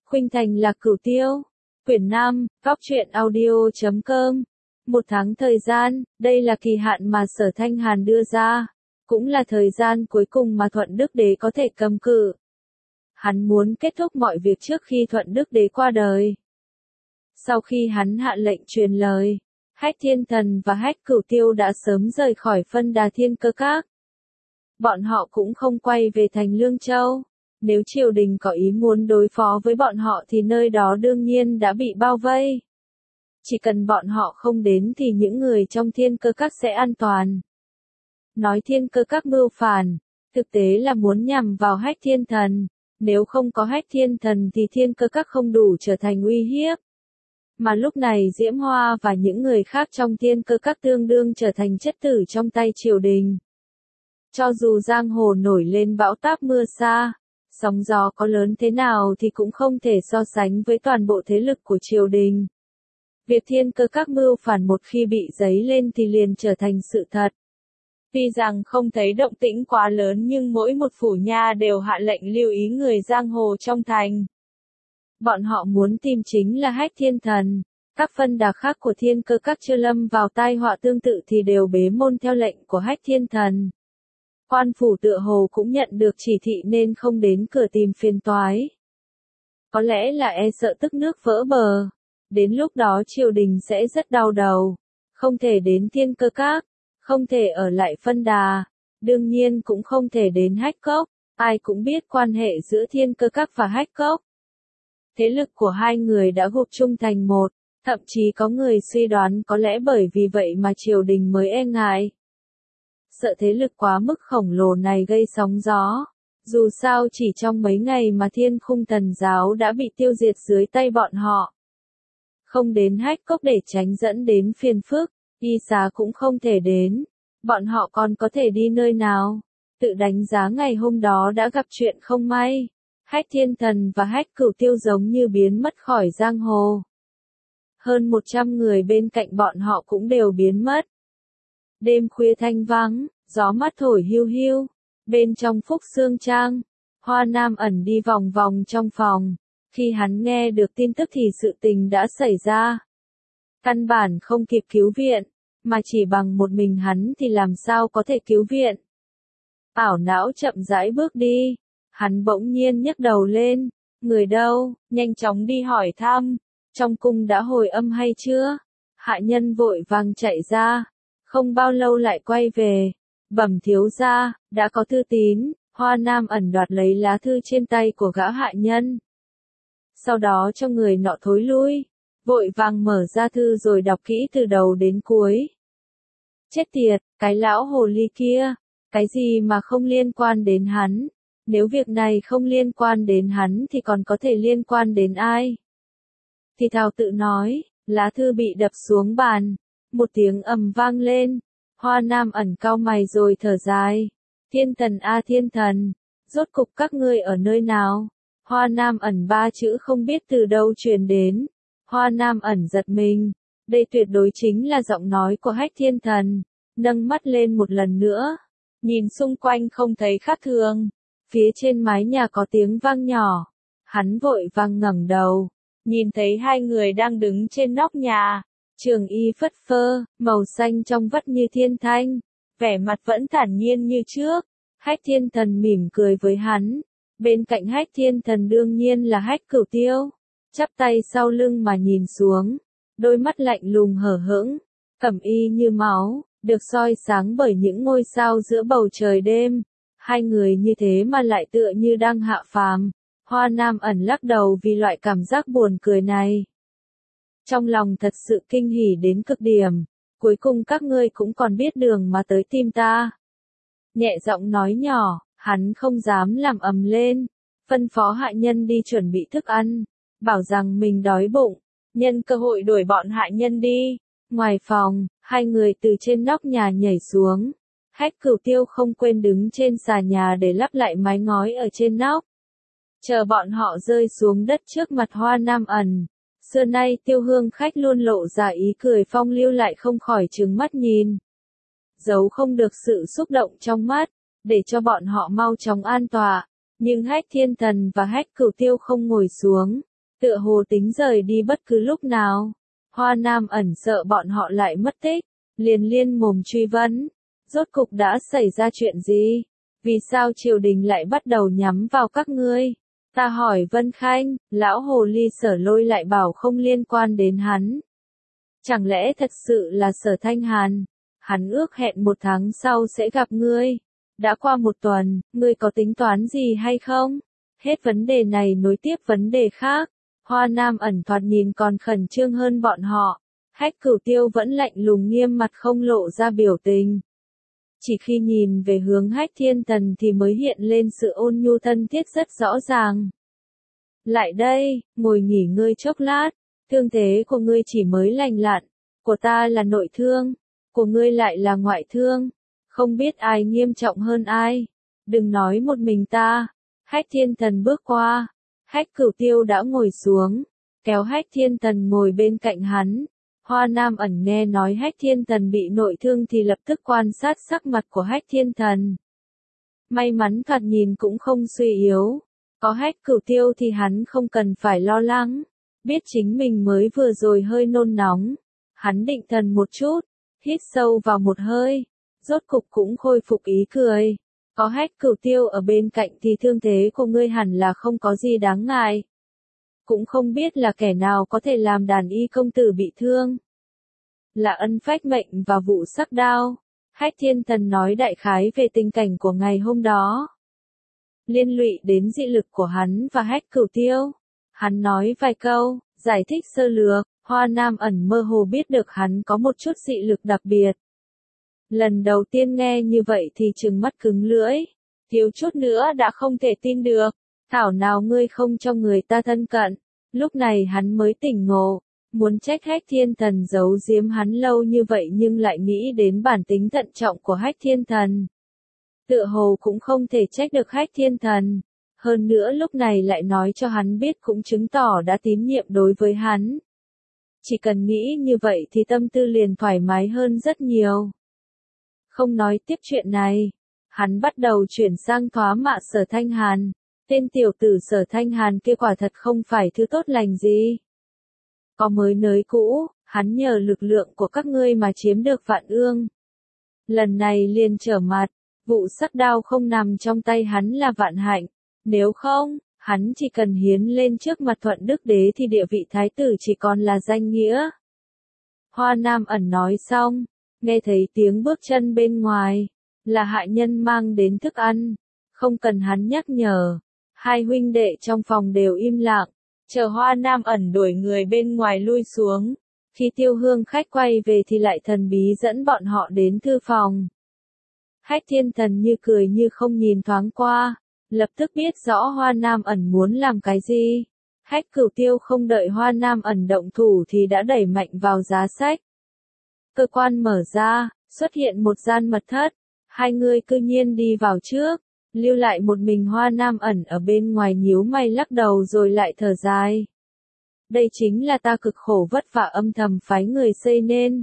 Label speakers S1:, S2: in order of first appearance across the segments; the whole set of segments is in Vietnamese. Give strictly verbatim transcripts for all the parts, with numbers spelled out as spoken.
S1: Khuynh Thành Lạc Cửu Tiêu. Quyển năm, góc truyện audio chấm com. Một tháng thời gian, đây là kỳ hạn mà Sở Thanh Hàn đưa ra. Cũng là thời gian cuối cùng mà Thuận Đức Đế có thể cầm cự. Hắn muốn kết thúc mọi việc trước khi Thuận Đức Đế qua đời. Sau khi hắn hạ lệnh truyền lời, Hách Thiên Thần và Hách Cửu Tiêu đã sớm rời khỏi Phân Đà Thiên Cơ Các. Bọn họ cũng không quay về thành Lương Châu. Nếu triều đình có ý muốn đối phó với bọn họ thì nơi đó đương nhiên đã bị bao vây. Chỉ cần bọn họ không đến thì những người trong Thiên Cơ Các sẽ an toàn. Nói Thiên Cơ Các mưu phản, thực tế là muốn nhằm vào Hách Thiên Thần. Nếu không có Hách Thiên Thần thì Thiên Cơ Các không đủ trở thành uy hiếp. Mà lúc này Diễm Hoa và những người khác trong Thiên Cơ Các tương đương trở thành chất tử trong tay triều đình. Cho dù giang hồ nổi lên bão táp mưa sa, sóng gió có lớn thế nào thì cũng không thể so sánh với toàn bộ thế lực của triều đình. Việc Thiên Cơ Các mưu phản một khi bị dấy lên thì liền trở thành sự thật. Tuy rằng không thấy động tĩnh quá lớn nhưng mỗi một phủ nha đều hạ lệnh lưu ý người giang hồ trong thành. Bọn họ muốn tìm chính là Hách Thiên Thần. Các phân đà khác của Thiên Cơ Các chưa lâm vào tai họa tương tự thì đều bế môn theo lệnh của Hách Thiên Thần. Quan phủ tựa hồ cũng nhận được chỉ thị nên không đến cửa tìm phiền toái. Có lẽ là e sợ tức nước vỡ bờ. Đến lúc đó triều đình sẽ rất đau đầu. Không thể đến Thiên Cơ Các, không thể ở lại Phân Đà, đương nhiên cũng không thể đến Hách Cốc. Ai cũng biết quan hệ giữa Thiên Cơ Các và Hách Cốc. Thế lực của hai người đã gộp chung thành một, thậm chí có người suy đoán có lẽ bởi vì vậy mà triều đình mới e ngại. Sợ thế lực quá mức khổng lồ này gây sóng gió. Dù sao chỉ trong mấy ngày mà Thiên Khung Thần Giáo đã bị tiêu diệt dưới tay bọn họ. Không đến Hách Cốc để tránh dẫn đến phiền phức, Y Xá cũng không thể đến. Bọn họ còn có thể đi nơi nào? Tự đánh giá ngày hôm đó đã gặp chuyện không may. Hách Thiên Thần và Hách Cửu Tiêu giống như biến mất khỏi giang hồ. Hơn một trăm người bên cạnh bọn họ cũng đều biến mất. Đêm khuya thanh vắng, gió mát thổi hiu hiu. Bên trong Phúc Sương Trang, Hoa Nam ẩn đi vòng vòng trong phòng. Khi hắn nghe được tin tức thì sự tình đã xảy ra. Căn bản không kịp cứu viện, mà chỉ bằng một mình hắn thì làm sao có thể cứu viện. Ảo não chậm rãi bước đi. Hắn bỗng nhiên nhấc đầu lên. Người đâu? Nhanh chóng đi hỏi thăm. Trong cung đã hồi âm hay chưa? Hạ nhân vội vàng chạy ra. Không bao lâu lại quay về. Bẩm thiếu gia, đã có thư tín. Hoa Nam ẩn đoạt lấy lá thư trên tay của gã hạ nhân. Sau đó cho người nọ thối lui. Vội vàng mở ra thư rồi đọc kỹ từ đầu đến cuối. Chết tiệt, cái lão hồ ly kia. Cái gì mà không liên quan đến hắn? Nếu việc này không liên quan đến hắn thì còn có thể liên quan đến ai? Thì thào tự nói, lá thư bị đập xuống bàn. Một tiếng ầm vang lên. Hoa Nam ẩn cau mày rồi thở dài. Thiên Thần a Thiên Thần, rốt cục các ngươi ở nơi nào? Hoa Nam ẩn ba chữ không biết từ đâu truyền đến. Hoa Nam ẩn giật mình. Đây tuyệt đối chính là giọng nói của Hách Thiên Thần. Nâng mắt lên một lần nữa. Nhìn xung quanh không thấy khác thường. Phía trên mái nhà có tiếng vang nhỏ. Hắn vội vàng ngẩng đầu. Nhìn thấy hai người đang đứng trên nóc nhà. Trường y phất phơ, màu xanh trong vắt như thiên thanh. Vẻ mặt vẫn thản nhiên như trước. Hách Thiên Thần mỉm cười với hắn. Bên cạnh Hách Thiên Thần đương nhiên là Hách Cửu Tiêu. Chắp tay sau lưng mà nhìn xuống. Đôi mắt lạnh lùng hờ hững. Cẩm y như máu, được soi sáng bởi những ngôi sao giữa bầu trời đêm. Hai người như thế mà lại tựa như đang hạ phàm. Hoa Nam ẩn lắc đầu vì loại cảm giác buồn cười này. Trong lòng thật sự kinh hỉ đến cực điểm. Cuối cùng các ngươi cũng còn biết đường mà tới tìm ta. Nhẹ giọng nói nhỏ, hắn không dám làm ầm lên. Phân phó hạ nhân đi chuẩn bị thức ăn. Bảo rằng mình đói bụng. Nhân cơ hội đuổi bọn hạ nhân đi. Ngoài phòng, hai người từ trên nóc nhà nhảy xuống. Hách Cửu Tiêu không quên đứng trên xà nhà để lắp lại mái ngói ở trên nóc. Chờ bọn họ rơi xuống đất trước mặt Hoa Nam ẩn. Xưa nay Tiêu Hương khách luôn lộ ra ý cười phong lưu lại không khỏi trừng mắt nhìn. Giấu không được sự xúc động trong mắt, để cho bọn họ mau chóng an tọa. Nhưng Hách Thiên Thần và Hách Cửu Tiêu không ngồi xuống. Tựa hồ tính rời đi bất cứ lúc nào. Hoa Nam ẩn sợ bọn họ lại mất tích, liền liên mồm truy vấn. Rốt cục đã xảy ra chuyện gì? Vì sao triều đình lại bắt đầu nhắm vào các ngươi? Ta hỏi Vân Khanh, lão hồ ly Sở Lôi lại bảo không liên quan đến hắn. Chẳng lẽ thật sự là Sở Thanh Hàn? Hắn ước hẹn một tháng sau sẽ gặp ngươi. Đã qua một tuần, ngươi có tính toán gì hay không? Hết vấn đề này nối tiếp vấn đề khác. Hoa Nam ẩn thoạt nhìn còn khẩn trương hơn bọn họ. Hách Cửu Tiêu vẫn lạnh lùng nghiêm mặt không lộ ra biểu tình. Chỉ khi nhìn về hướng Hách Thiên Tần thì mới hiện lên sự ôn nhu thân thiết rất rõ ràng. Lại đây, ngồi nghỉ ngơi chốc lát. Thương thế của ngươi chỉ mới lành lặn. Của ta là nội thương. Của ngươi lại là ngoại thương. Không biết ai nghiêm trọng hơn ai. Đừng nói một mình ta. Hách Thiên Tần bước qua. Hách Cửu Tiêu đã ngồi xuống. Kéo Hách Thiên Tần ngồi bên cạnh hắn. Hoa Nam ẩn nghe nói Hách Thiên Tần bị nội thương thì lập tức quan sát sắc mặt của Hách Thiên Tần. May mắn thoạt nhìn cũng không suy yếu. Có Hách Cửu Tiêu thì hắn không cần phải lo lắng. Biết chính mình mới vừa rồi hơi nôn nóng. Hắn định thần một chút. Hít sâu vào một hơi. Rốt cục cũng khôi phục ý cười. Có Hách Cửu Tiêu ở bên cạnh thì thương thế của ngươi hẳn là không có gì đáng ngại. Cũng không biết là kẻ nào có thể làm đàn y công tử bị thương. Là ân phách mệnh và vụ sắc đao. Hách Thiên Tần nói đại khái về tình cảnh của ngày hôm đó. Liên lụy đến dị lực của hắn và Hách Cửu Tiêu. Hắn nói vài câu, giải thích sơ lược. Hoa Nam ẩn mơ hồ biết được hắn có một chút dị lực đặc biệt. Lần đầu tiên nghe như vậy thì trừng mắt cứng lưỡi. Thiếu chút nữa đã không thể tin được. Thảo nào ngươi không cho người ta thân cận. Lúc này hắn mới tỉnh ngộ. Muốn trách Hách Thiên Tần giấu giếm hắn lâu như vậy nhưng lại nghĩ đến bản tính thận trọng của Hách Thiên Tần. Tựa hồ cũng không thể trách được Hách Thiên Tần. Hơn nữa lúc này lại nói cho hắn biết cũng chứng tỏ đã tín nhiệm đối với hắn. Chỉ cần nghĩ như vậy thì tâm tư liền thoải mái hơn rất nhiều. Không nói tiếp chuyện này. Hắn bắt đầu chuyển sang thoá mạ Sở Thanh Hàn. Tên tiểu tử Sở Thanh Hàn kia quả thật không phải thứ tốt lành gì. Có mới nới cũ, hắn nhờ lực lượng của các ngươi mà chiếm được Vạn Ương. Lần này liền trở mặt, vụ sắc đao không nằm trong tay hắn là vạn hạnh. Nếu không, hắn chỉ cần hiến lên trước mặt Thuận Đức Đế thì địa vị thái tử chỉ còn là danh nghĩa. Hoa Nam ẩn nói xong, nghe thấy tiếng bước chân bên ngoài, là hạ nhân mang đến thức ăn. Không cần hắn nhắc nhở, hai huynh đệ trong phòng đều im lặng. Chờ Hoa Nam ẩn đuổi người bên ngoài lui xuống. Khi Tiêu Hương khách quay về thì lại thần bí dẫn bọn họ đến thư phòng. Hách Thiên Tần như cười như không nhìn thoáng qua. Lập tức biết rõ Hoa Nam ẩn muốn làm cái gì. Hách Cửu Tiêu không đợi Hoa Nam ẩn động thủ thì đã đẩy mạnh vào giá sách. Cơ quan mở ra, xuất hiện một gian mật thất. Hai người cư nhiên đi vào trước. Lưu lại một mình Hoa Nam ẩn ở bên ngoài nhíu mày lắc đầu rồi lại thở dài. Đây chính là ta cực khổ vất vả âm thầm phái người xây nên.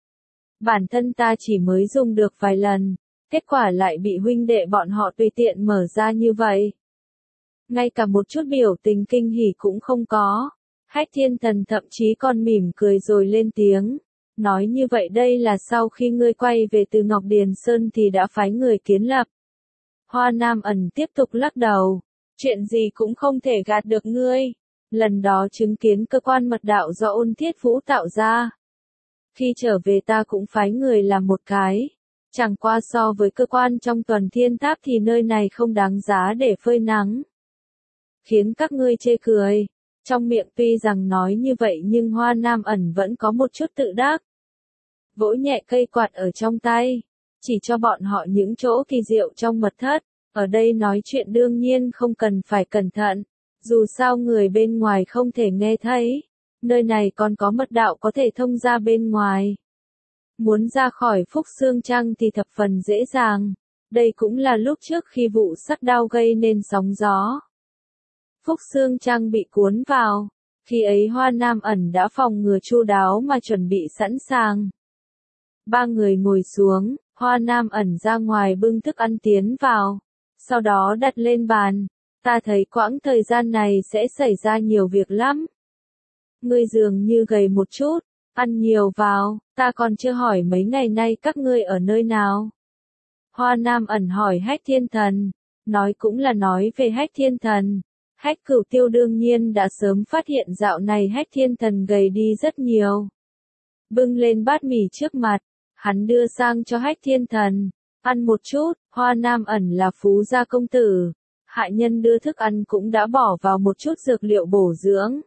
S1: Bản thân ta chỉ mới dùng được vài lần, kết quả lại bị huynh đệ bọn họ tùy tiện mở ra như vậy. Ngay cả một chút biểu tình kinh hỉ cũng không có. Hách Thiên Tần thậm chí còn mỉm cười rồi lên tiếng. Nói như vậy đây là sau khi ngươi quay về từ Ngọc Điền Sơn thì đã phái người kiến lập. Hoa Nam ẩn tiếp tục lắc đầu. Chuyện gì cũng không thể gạt được ngươi. Lần đó chứng kiến cơ quan mật đạo do Ôn Thiết Vũ tạo ra. Khi trở về ta cũng phái người làm một cái. Chẳng qua so với cơ quan trong Tuần Thiên Tháp thì nơi này không đáng giá để phơi nắng. Khiến các ngươi chê cười. Trong miệng tuy rằng nói như vậy nhưng Hoa Nam ẩn vẫn có một chút tự đắc. Vỗ nhẹ cây quạt ở trong tay. Chỉ cho bọn họ những chỗ kỳ diệu trong mật thất. Ở đây nói chuyện đương nhiên không cần phải cẩn thận. Dù sao người bên ngoài không thể nghe thấy. Nơi này còn có mật đạo có thể thông ra bên ngoài. Muốn ra khỏi Phúc Xương Trăng thì thập phần dễ dàng. Đây cũng là lúc trước khi vụ sắc đao gây nên sóng gió. Phúc Xương Trăng bị cuốn vào. Khi ấy Hoa Nam ẩn đã phòng ngừa chu đáo mà chuẩn bị sẵn sàng. Ba người ngồi xuống, Hoa Nam ẩn ra ngoài bưng thức ăn tiến vào. Sau đó đặt lên bàn. Ta thấy quãng thời gian này sẽ xảy ra nhiều việc lắm. Ngươi dường như gầy một chút, ăn nhiều vào, ta còn chưa hỏi mấy ngày nay các ngươi ở nơi nào. Hoa Nam ẩn hỏi Hách Thiên Thần, nói cũng là nói về Hách Thiên Thần. Hách Cửu Tiêu đương nhiên đã sớm phát hiện dạo này Hách Thiên Thần gầy đi rất nhiều. Bưng lên bát mì trước mặt, hắn đưa sang cho Hách Thiên Thần, ăn một chút. Hoa Nam ẩn là phú gia công tử, hạ nhân đưa thức ăn cũng đã bỏ vào một chút dược liệu bổ dưỡng.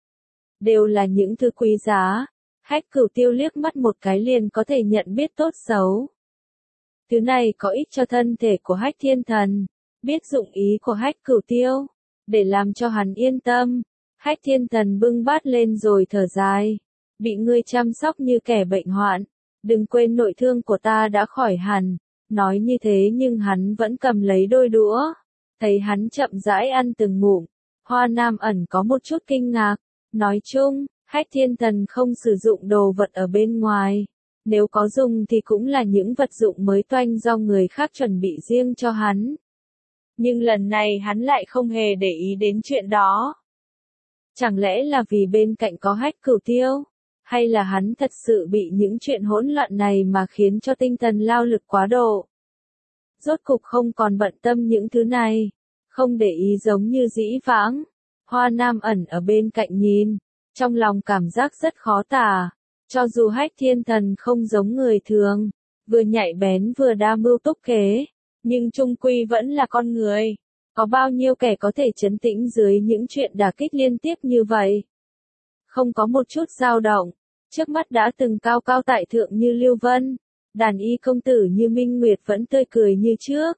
S1: Đều là những thứ quý giá, Hách Cửu Tiêu liếc mắt một cái liền có thể nhận biết tốt xấu. Thứ này có ích cho thân thể của Hách Thiên Thần, biết dụng ý của Hách Cửu Tiêu, để làm cho hắn yên tâm. Hách Thiên Thần bưng bát lên rồi thở dài, bị ngươi chăm sóc như kẻ bệnh hoạn, đừng quên nội thương của ta đã khỏi hẳn. Nói như thế nhưng hắn vẫn cầm lấy đôi đũa, thấy hắn chậm rãi ăn từng ngụm, Hoa Nam ẩn có một chút kinh ngạc. Nói chung, Hách Thiên Thần không sử dụng đồ vật ở bên ngoài, nếu có dùng thì cũng là những vật dụng mới toanh do người khác chuẩn bị riêng cho hắn. Nhưng lần này hắn lại không hề để ý đến chuyện đó. Chẳng lẽ là vì bên cạnh có Hách Cửu Tiêu, hay là hắn thật sự bị những chuyện hỗn loạn này mà khiến cho tinh thần lao lực quá độ. Rốt cục không còn bận tâm những thứ này, không để ý giống như dĩ vãng. Hoa Nam ẩn ở bên cạnh nhìn, trong lòng cảm giác rất khó tả. Cho dù Hách Thiên Thần không giống người thường, vừa nhạy bén vừa đa mưu túc kế, nhưng chung quy vẫn là con người. Có bao nhiêu kẻ có thể trấn tĩnh dưới những chuyện đả kích liên tiếp như vậy? Không có một chút dao động, trước mắt đã từng cao cao tại thượng như Lưu Vân, đàn y công tử như Minh Nguyệt vẫn tươi cười như trước.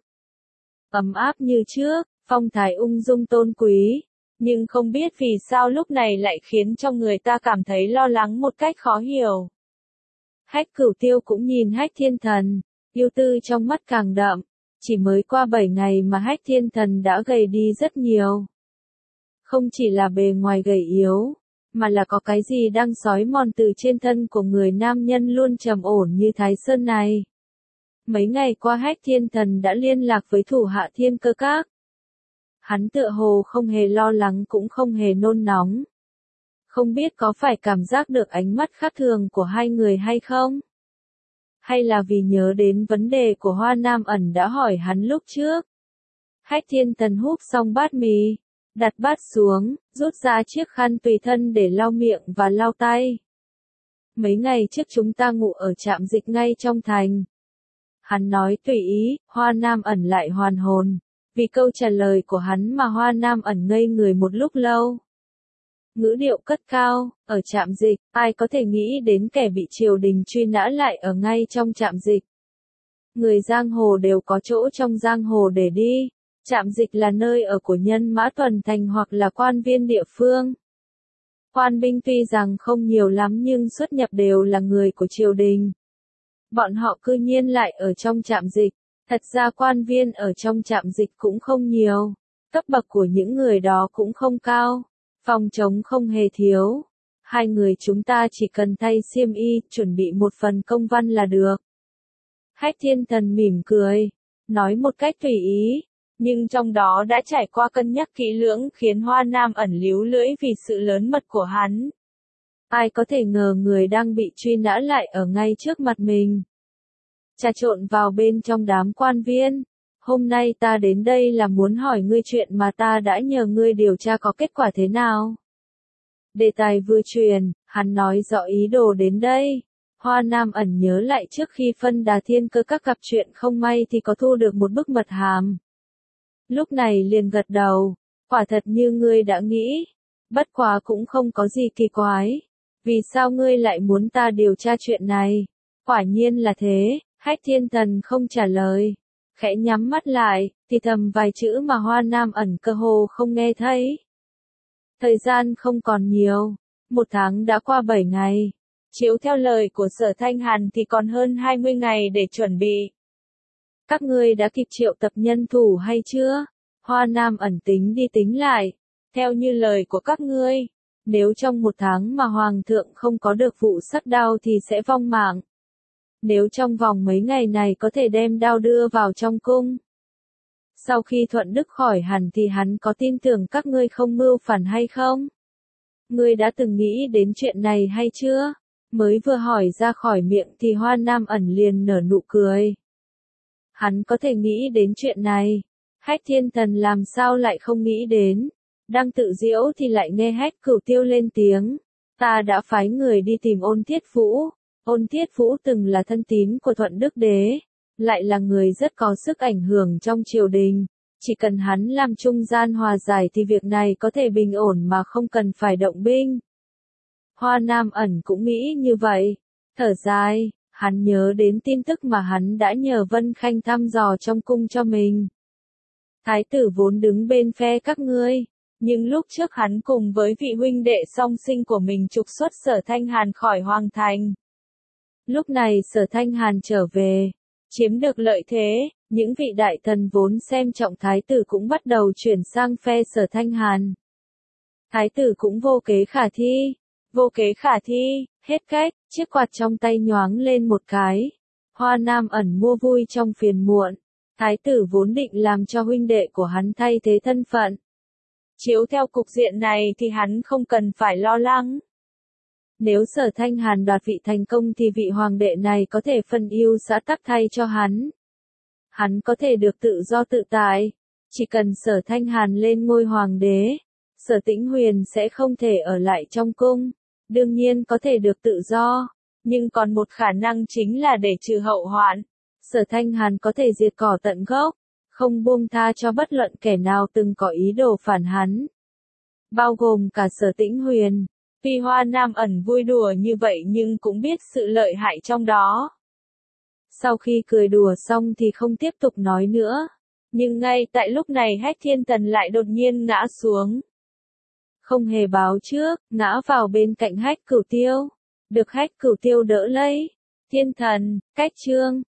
S1: Ấm áp như trước, phong thái ung dung tôn quý. Nhưng không biết vì sao lúc này lại khiến cho người ta cảm thấy lo lắng một cách khó hiểu. Hách Cửu Tiêu cũng nhìn Hách Thiên Thần, yêu tư trong mắt càng đậm. Chỉ mới qua bảy ngày mà Hách Thiên Thần đã gầy đi rất nhiều. Không chỉ là bề ngoài gầy yếu, mà là có cái gì đang xói mòn từ trên thân của người nam nhân luôn trầm ổn như Thái Sơn này. Mấy ngày qua Hách Thiên Thần đã liên lạc với thủ hạ Thiên Cơ Các. Hắn tựa hồ không hề lo lắng cũng không hề nôn nóng. Không biết có phải cảm giác được ánh mắt khác thường của hai người hay không? Hay là vì nhớ đến vấn đề của Hoa Nam ẩn đã hỏi hắn lúc trước? Hách Thiên Thần húp xong bát mì, đặt bát xuống, rút ra chiếc khăn tùy thân để lau miệng và lau tay. Mấy ngày trước chúng ta ngủ ở trạm dịch ngay trong thành. Hắn nói tùy ý, Hoa Nam ẩn lại hoàn hồn. Vì câu trả lời của hắn mà Hoa Nam ẩn ngây người một lúc lâu. Ngữ điệu cất cao, ở trạm dịch, ai có thể nghĩ đến kẻ bị triều đình truy nã lại ở ngay trong trạm dịch. Người giang hồ đều có chỗ trong giang hồ để đi, trạm dịch là nơi ở của nhân mã tuần thành hoặc là quan viên địa phương. Quan binh tuy rằng không nhiều lắm nhưng xuất nhập đều là người của triều đình. Bọn họ cư nhiên lại ở trong trạm dịch. Thật ra quan viên ở trong trạm dịch cũng không nhiều, cấp bậc của những người đó cũng không cao, phòng trống không hề thiếu. Hai người chúng ta chỉ cần thay xiêm y, chuẩn bị một phần công văn là được. Hách Thiên Thần mỉm cười, nói một cách tùy ý, nhưng trong đó đã trải qua cân nhắc kỹ lưỡng khiến Hoa Nam ẩn líu lưỡi vì sự lớn mật của hắn. Ai có thể ngờ người đang bị truy nã lại ở ngay trước mặt mình. Trà trộn vào bên trong đám quan viên. Hôm nay ta đến đây là muốn hỏi ngươi chuyện mà ta đã nhờ ngươi điều tra có kết quả thế nào. Đề tài vừa truyền, hắn nói rõ ý đồ đến đây. Hoa Nam ẩn nhớ lại trước khi phân đà Thiên Cơ Các gặp chuyện không may thì có thu được một bức mật hàm. Lúc này liền gật đầu, quả thật như ngươi đã nghĩ. Bất quá cũng không có gì kỳ quái. Vì sao ngươi lại muốn ta điều tra chuyện này? Quả nhiên là thế. Hách Thiên Thần không trả lời, khẽ nhắm mắt lại, thì thầm vài chữ mà Hoa Nam ẩn cơ hồ không nghe thấy. Thời gian không còn nhiều, một tháng đã qua bảy ngày. Chiếu theo lời của Sở Thanh Hàn thì còn hơn hai mươi ngày để chuẩn bị. Các ngươi đã kịp triệu tập nhân thủ hay chưa? Hoa Nam ẩn tính đi tính lại, theo như lời của các ngươi, nếu trong một tháng mà Hoàng thượng không có được vụ sắc đao thì sẽ vong mạng. Nếu trong vòng mấy ngày này có thể đem đao đưa vào trong cung, Sau khi Thuận Đức khỏi hẳn thì hắn có tin tưởng các ngươi không mưu phản hay không? Ngươi đã từng nghĩ đến chuyện này hay chưa? Mới vừa hỏi ra khỏi miệng thì Hoa Nam ẩn liền nở nụ cười. Hắn có thể nghĩ đến chuyện này. Hách Thiên Thần làm sao lại không nghĩ đến. Đang tự giễu thì lại nghe Hách Cửu Tiêu lên tiếng. Ta đã phái người đi tìm Ôn Thiết Vũ. Ôn Thiết Vũ từng là thân tín của Thuận Đức Đế. Lại là người rất có sức ảnh hưởng trong triều đình. Chỉ cần hắn làm trung gian hòa giải thì việc này có thể bình ổn mà không cần phải động binh. Hoa Nam ẩn cũng nghĩ như vậy. Thở dài, hắn nhớ đến tin tức mà hắn đã nhờ Vân Khanh thăm dò trong cung cho mình. Thái tử vốn đứng bên phe các ngươi, nhưng lúc trước hắn cùng với vị huynh đệ song sinh của mình trục xuất Sở Thanh Hàn khỏi Hoàng Thành. Lúc này Sở Thanh Hàn trở về, chiếm được lợi thế, những vị đại thần vốn xem trọng thái tử cũng bắt đầu chuyển sang phe Sở Thanh Hàn. Thái tử cũng vô kế khả thi, vô kế khả thi, hết cách, chiếc quạt trong tay nhoáng lên một cái. Hoa Nam ẩn mua vui trong phiền muộn, thái tử vốn định làm cho huynh đệ của hắn thay thế thân phận. Chiếu theo cục diện này thì hắn không cần phải lo lắng. Nếu Sở Thanh Hàn đoạt vị thành công thì vị hoàng đệ này có thể phân ưu xã tắc thay cho hắn. Hắn có thể được tự do tự tại. Chỉ cần Sở Thanh Hàn lên ngôi hoàng đế, Sở Tĩnh Huyền sẽ không thể ở lại trong cung. Đương nhiên có thể được tự do, nhưng còn một khả năng chính là để trừ hậu hoạn. Sở Thanh Hàn có thể diệt cỏ tận gốc, không buông tha cho bất luận kẻ nào từng có ý đồ phản hắn. Bao gồm cả Sở Tĩnh Huyền. Tuy Hoa Nam ẩn vui đùa như vậy nhưng cũng biết sự lợi hại trong đó. Sau khi cười đùa xong thì không tiếp tục nói nữa. Nhưng ngay tại lúc này Hách Thiên Thần lại đột nhiên ngã xuống. Không hề báo trước, ngã vào bên cạnh Hách Cửu Tiêu. Được Hách Cửu Tiêu đỡ lấy. Thiên Thần, cách chương.